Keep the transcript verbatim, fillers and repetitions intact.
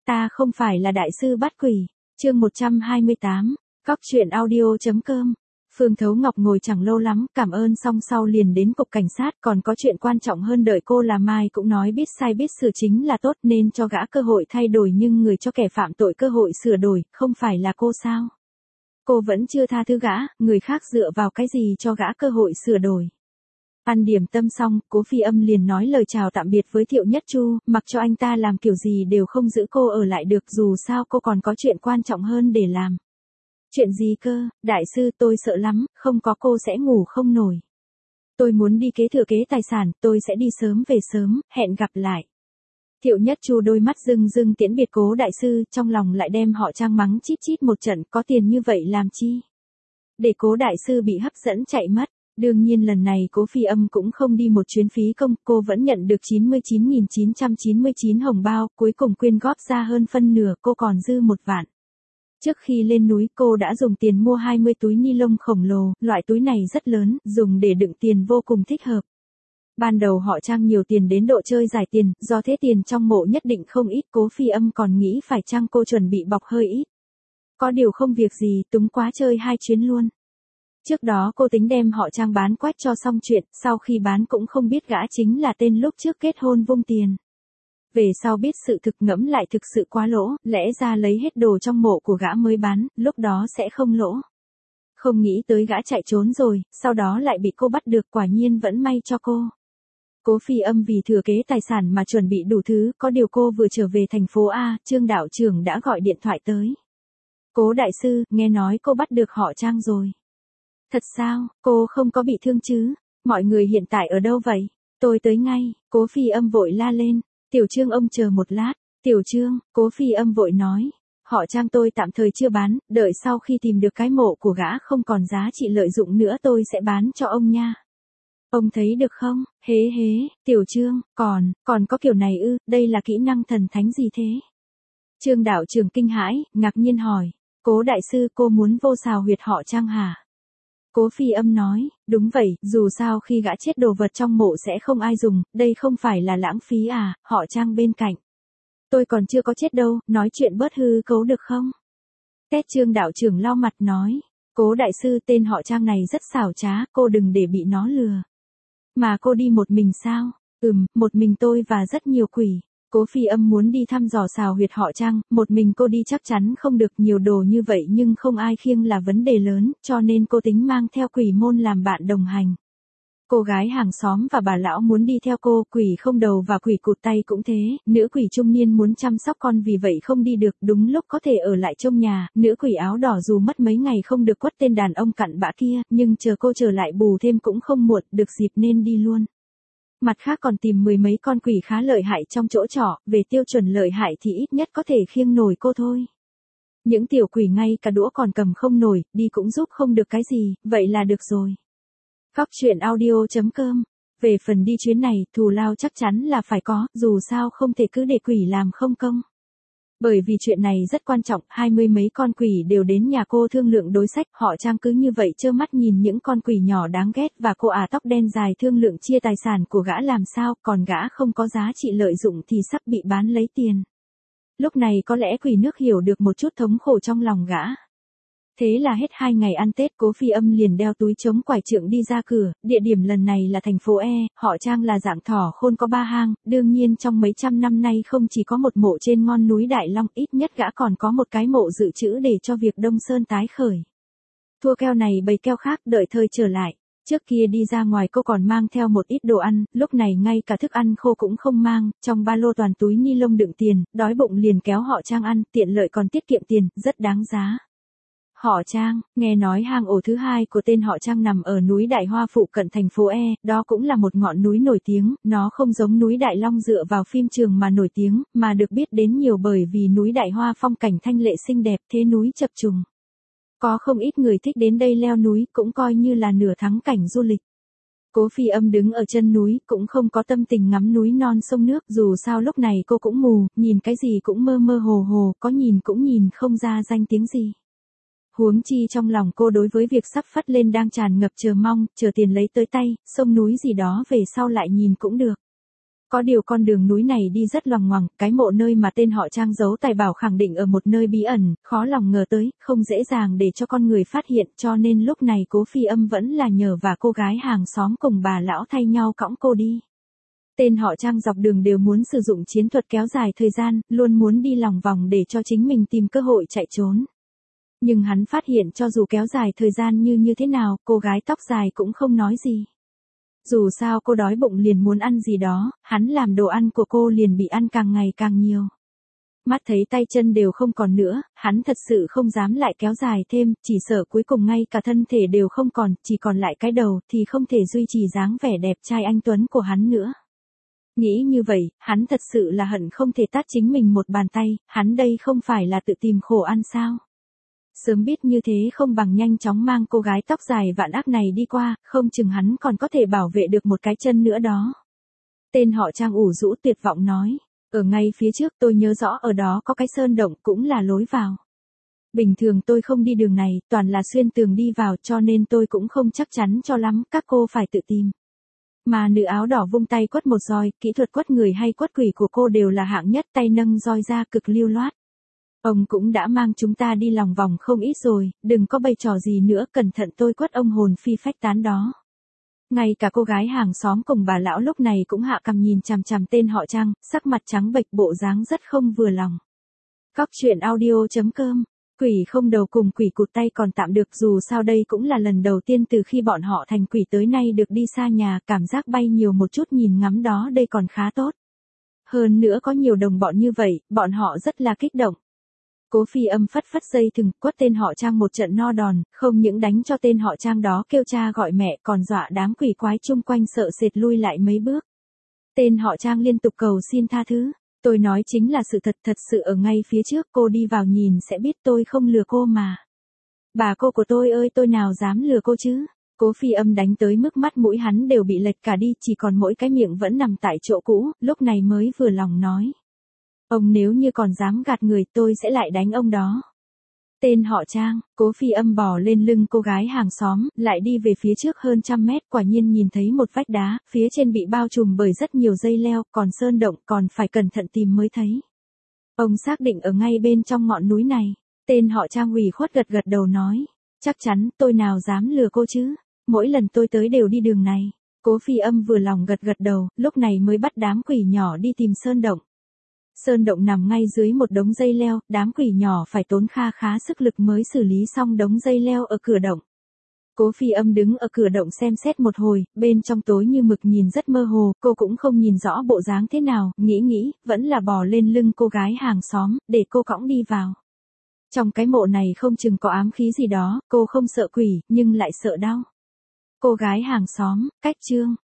ta không phải là đại sư bắt quỷ. Chương một trăm hai mươi tám, Cóc truyện audio.com. Phương Thấu Ngọc ngồi chẳng lâu lắm, cảm ơn xong sau liền đến cục cảnh sát, còn có chuyện quan trọng hơn đợi cô làm. Mai cũng nói biết sai biết sửa chính là tốt nên cho gã cơ hội thay đổi, nhưng người cho kẻ phạm tội cơ hội sửa đổi, không phải là cô sao? Cô vẫn chưa tha thứ gã, người khác dựa vào cái gì cho gã cơ hội sửa đổi? Ăn điểm tâm xong, Cố Phi Âm liền nói lời chào tạm biệt với Thiệu Nhất Chu, mặc cho anh ta làm kiểu gì đều không giữ cô ở lại được, dù sao cô còn có chuyện quan trọng hơn để làm. Chuyện gì cơ, đại sư, tôi sợ lắm, không có cô sẽ ngủ không nổi. Tôi muốn đi kế thừa kế tài sản, tôi sẽ đi sớm về sớm, hẹn gặp lại. Thiệu Nhất Chu đôi mắt rưng rưng tiễn biệt Cố đại sư, trong lòng lại đem họ Trang mắng chít chít một trận, có tiền như vậy làm chi? Để Cố đại sư bị hấp dẫn chạy mất. Đương nhiên lần này Cố Phi Âm cũng không đi một chuyến phí công, cô vẫn nhận được chín mươi chín nghìn chín trăm chín mươi chín hồng bao, cuối cùng quyên góp ra hơn phân nửa, cô còn dư một vạn. Trước khi lên núi cô đã dùng tiền mua hai mươi túi ni lông khổng lồ, loại túi này rất lớn, dùng để đựng tiền vô cùng thích hợp. Ban đầu họ Trang nhiều tiền đến độ chơi giải tiền, do thế tiền trong mộ nhất định không ít, Cố Phi Âm còn nghĩ phải chăng cô chuẩn bị bọc hơi ít. Có điều không việc gì, túng quá chơi hai chuyến luôn. Trước đó cô tính đem họ Trang bán quách cho xong chuyện, sau khi bán cũng không biết gã chính là tên lúc trước kết hôn vung tiền. Về sau biết sự thực ngẫm lại thực sự quá lỗ, lẽ ra lấy hết đồ trong mộ của gã mới bán, lúc đó sẽ không lỗ. Không nghĩ tới gã chạy trốn rồi, sau đó lại bị cô bắt được, quả nhiên vẫn may cho cô. Cố Phi Âm vì thừa kế tài sản mà chuẩn bị đủ thứ, có điều cô vừa trở về thành phố A, Trương đạo trưởng đã gọi điện thoại tới. Cố đại sư, nghe nói cô bắt được họ Trang rồi. Thật sao, cô không có bị thương chứ? Mọi người hiện tại ở đâu vậy? Tôi tới ngay. Cố Phi Âm vội la lên. Tiểu Trương ông chờ một lát. Tiểu Trương, Cố Phi Âm vội nói. Họ Trang tôi tạm thời chưa bán, đợi sau khi tìm được cái mộ của gã không còn giá trị lợi dụng nữa tôi sẽ bán cho ông nha. Ông thấy được không? Hế hế, Tiểu Trương, còn, còn có kiểu này ư, đây là kỹ năng thần thánh gì thế? Trương đạo trưởng kinh hãi, ngạc nhiên hỏi. Cố đại sư, cô muốn vô xào huyệt họ Trang hả? Cố Phi Âm nói, đúng vậy, dù sao khi gã chết đồ vật trong mộ sẽ không ai dùng, đây không phải là lãng phí à, họ Trang bên cạnh. Tôi còn chưa có chết đâu, nói chuyện bớt hư cấu được không? Tét Trương đạo trưởng lau mặt nói, Cố đại sư, tên họ Trang này rất xảo trá, cô đừng để bị nó lừa. Mà cô đi một mình sao? Ừm, một mình tôi và rất nhiều quỷ. Cố Phi Âm muốn đi thăm dò xào huyệt họ Trang, một mình cô đi chắc chắn không được, nhiều đồ như vậy nhưng không ai khiêng là vấn đề lớn, cho nên cô tính mang theo quỷ môn làm bạn đồng hành. Cô gái hàng xóm và bà lão muốn đi theo cô, quỷ không đầu và quỷ cụt tay cũng thế, nữ quỷ trung niên muốn chăm sóc con vì vậy không đi được, đúng lúc có thể ở lại trong nhà, nữ quỷ áo đỏ dù mất mấy ngày không được quất tên đàn ông cặn bã kia, nhưng chờ cô trở lại bù thêm cũng không muộn, được dịp nên đi luôn. Mặt khác còn tìm mười mấy con quỷ khá lợi hại trong chỗ trọ, về tiêu chuẩn lợi hại thì ít nhất có thể khiêng nổi cô thôi. Những tiểu quỷ ngay cả đũa còn cầm không nổi, đi cũng giúp không được cái gì, vậy là được rồi. Cóc truyện audio.com. Về phần đi chuyến này, thù lao chắc chắn là phải có, dù sao không thể cứ để quỷ làm không công. Bởi vì chuyện này rất quan trọng, hai mươi mấy con quỷ đều đến nhà cô thương lượng đối sách, họ Trang cứ như vậy trơ mắt nhìn những con quỷ nhỏ đáng ghét và cô ả tóc đen dài thương lượng chia tài sản của gã làm sao, còn gã không có giá trị lợi dụng thì sắp bị bán lấy tiền. Lúc này có lẽ quỷ nước hiểu được một chút thống khổ trong lòng gã. Thế là hết hai ngày ăn Tết, Cố Phi Âm liền đeo túi chống quải trượng đi ra cửa, địa điểm lần này là thành phố E, họ Trang là dạng thỏ khôn có ba hang, đương nhiên trong mấy trăm năm nay không chỉ có một mộ trên ngon núi Đại Long, ít nhất gã còn có một cái mộ dự trữ để cho việc Đông Sơn tái khởi. Thua keo này bày keo khác, đợi thời trở lại. Trước kia đi ra ngoài cô còn mang theo một ít đồ ăn, lúc này ngay cả thức ăn khô cũng không mang, trong ba lô toàn túi ni lông đựng tiền, đói bụng liền kéo họ Trang ăn, tiện lợi còn tiết kiệm tiền, rất đáng giá. Họ Trang, nghe nói hang ổ thứ hai của tên họ Trang nằm ở núi Đại Hoa phụ cận thành phố E, đó cũng là một ngọn núi nổi tiếng, nó không giống núi Đại Long dựa vào phim trường mà nổi tiếng, mà được biết đến nhiều bởi vì núi Đại Hoa phong cảnh thanh lệ xinh đẹp, thế núi chập trùng. Có không ít người thích đến đây leo núi, cũng coi như là nửa thắng cảnh du lịch. Cố Phi Âm đứng ở chân núi, cũng không có tâm tình ngắm núi non sông nước, dù sao lúc này cô cũng mù, nhìn cái gì cũng mơ mơ hồ hồ, có nhìn cũng nhìn không ra danh tiếng gì. Huống chi trong lòng cô đối với việc sắp phất lên đang tràn ngập chờ mong, chờ tiền lấy tới tay, sông núi gì đó về sau lại nhìn cũng được. Có điều con đường núi này đi rất loằng ngoằng, cái mộ nơi mà tên họ Trang giấu tài bảo khẳng định ở một nơi bí ẩn, khó lòng ngờ tới, không dễ dàng để cho con người phát hiện, cho nên lúc này Cố Phi Âm vẫn là nhờ và cô gái hàng xóm cùng bà lão thay nhau cõng cô đi. Tên họ Trang dọc đường đều muốn sử dụng chiến thuật kéo dài thời gian, luôn muốn đi lòng vòng để cho chính mình tìm cơ hội chạy trốn. Nhưng hắn phát hiện cho dù kéo dài thời gian như như thế nào, cô gái tóc dài cũng không nói gì. Dù sao cô đói bụng liền muốn ăn gì đó, hắn làm đồ ăn của cô liền bị ăn càng ngày càng nhiều. Mắt thấy tay chân đều không còn nữa, hắn thật sự không dám lại kéo dài thêm, chỉ sợ cuối cùng ngay cả thân thể đều không còn, chỉ còn lại cái đầu thì không thể duy trì dáng vẻ đẹp trai anh tuấn của hắn nữa. Nghĩ như vậy, hắn thật sự là hận không thể tát chính mình một bàn tay, hắn đây không phải là tự tìm khổ ăn sao. Sớm biết như thế không bằng nhanh chóng mang cô gái tóc dài vạn ác này đi qua, không chừng hắn còn có thể bảo vệ được một cái chân nữa đó. Tên họ Trang ủ rũ tuyệt vọng nói, ở ngay phía trước tôi nhớ rõ ở đó có cái sơn động cũng là lối vào. Bình thường tôi không đi đường này, toàn là xuyên tường đi vào cho nên tôi cũng không chắc chắn cho lắm, các cô phải tự tìm. Mà nữ áo đỏ vung tay quất một roi, kỹ thuật quất người hay quất quỷ của cô đều là hạng nhất, tay nâng roi ra cực lưu loát. Ông cũng đã mang chúng ta đi lòng vòng không ít rồi, đừng có bày trò gì nữa, cẩn thận tôi quất ông hồn phi phách tán đó. Ngay cả cô gái hàng xóm cùng bà lão lúc này cũng hạ cằm nhìn chằm chằm tên họ Trang, sắc mặt trắng bệch bộ dáng rất không vừa lòng. Cóc truyện audio chấm com, quỷ không đầu cùng quỷ cụt tay còn tạm được, dù sao đây cũng là lần đầu tiên từ khi bọn họ thành quỷ tới nay được đi xa nhà, cảm giác bay nhiều một chút nhìn ngắm đó đây còn khá tốt. Hơn nữa có nhiều đồng bọn như vậy, bọn họ rất là kích động. Cố Phi Âm phất phất dây thừng, quất tên họ Trang một trận no đòn, không những đánh cho tên họ Trang đó kêu cha gọi mẹ, còn dọa đám quỷ quái chung quanh sợ sệt lui lại mấy bước. Tên họ Trang liên tục cầu xin tha thứ, tôi nói chính là sự thật, thật sự ở ngay phía trước, cô đi vào nhìn sẽ biết tôi không lừa cô mà. Bà cô của tôi ơi, tôi nào dám lừa cô chứ. Cố Phi Âm đánh tới mức mắt mũi hắn đều bị lệch cả đi, chỉ còn mỗi cái miệng vẫn nằm tại chỗ cũ, lúc này mới vừa lòng nói. Ông nếu như còn dám gạt người tôi sẽ lại đánh ông đó. Tên họ Trang, Cố Phi Âm bò lên lưng cô gái hàng xóm, lại đi về phía trước hơn trăm mét, quả nhiên nhìn thấy một vách đá, phía trên bị bao trùm bởi rất nhiều dây leo, còn sơn động còn phải cẩn thận tìm mới thấy. Ông xác định ở ngay bên trong ngọn núi này, tên họ Trang ủy khuất gật gật đầu nói, chắc chắn tôi nào dám lừa cô chứ, mỗi lần tôi tới đều đi đường này. Cố Phi Âm vừa lòng gật gật đầu, lúc này mới bắt đám quỷ nhỏ đi tìm sơn động. Sơn động nằm ngay dưới một đống dây leo, đám quỷ nhỏ phải tốn kha khá sức lực mới xử lý xong đống dây leo ở cửa động. Cố Phi Âm đứng ở cửa động xem xét một hồi, bên trong tối như mực nhìn rất mơ hồ, cô cũng không nhìn rõ bộ dáng thế nào, nghĩ nghĩ, vẫn là bò lên lưng cô gái hàng xóm, để cô cõng đi vào. Trong cái mộ này không chừng có ám khí gì đó, cô không sợ quỷ, nhưng lại sợ đau. Cô gái hàng xóm, cách chương.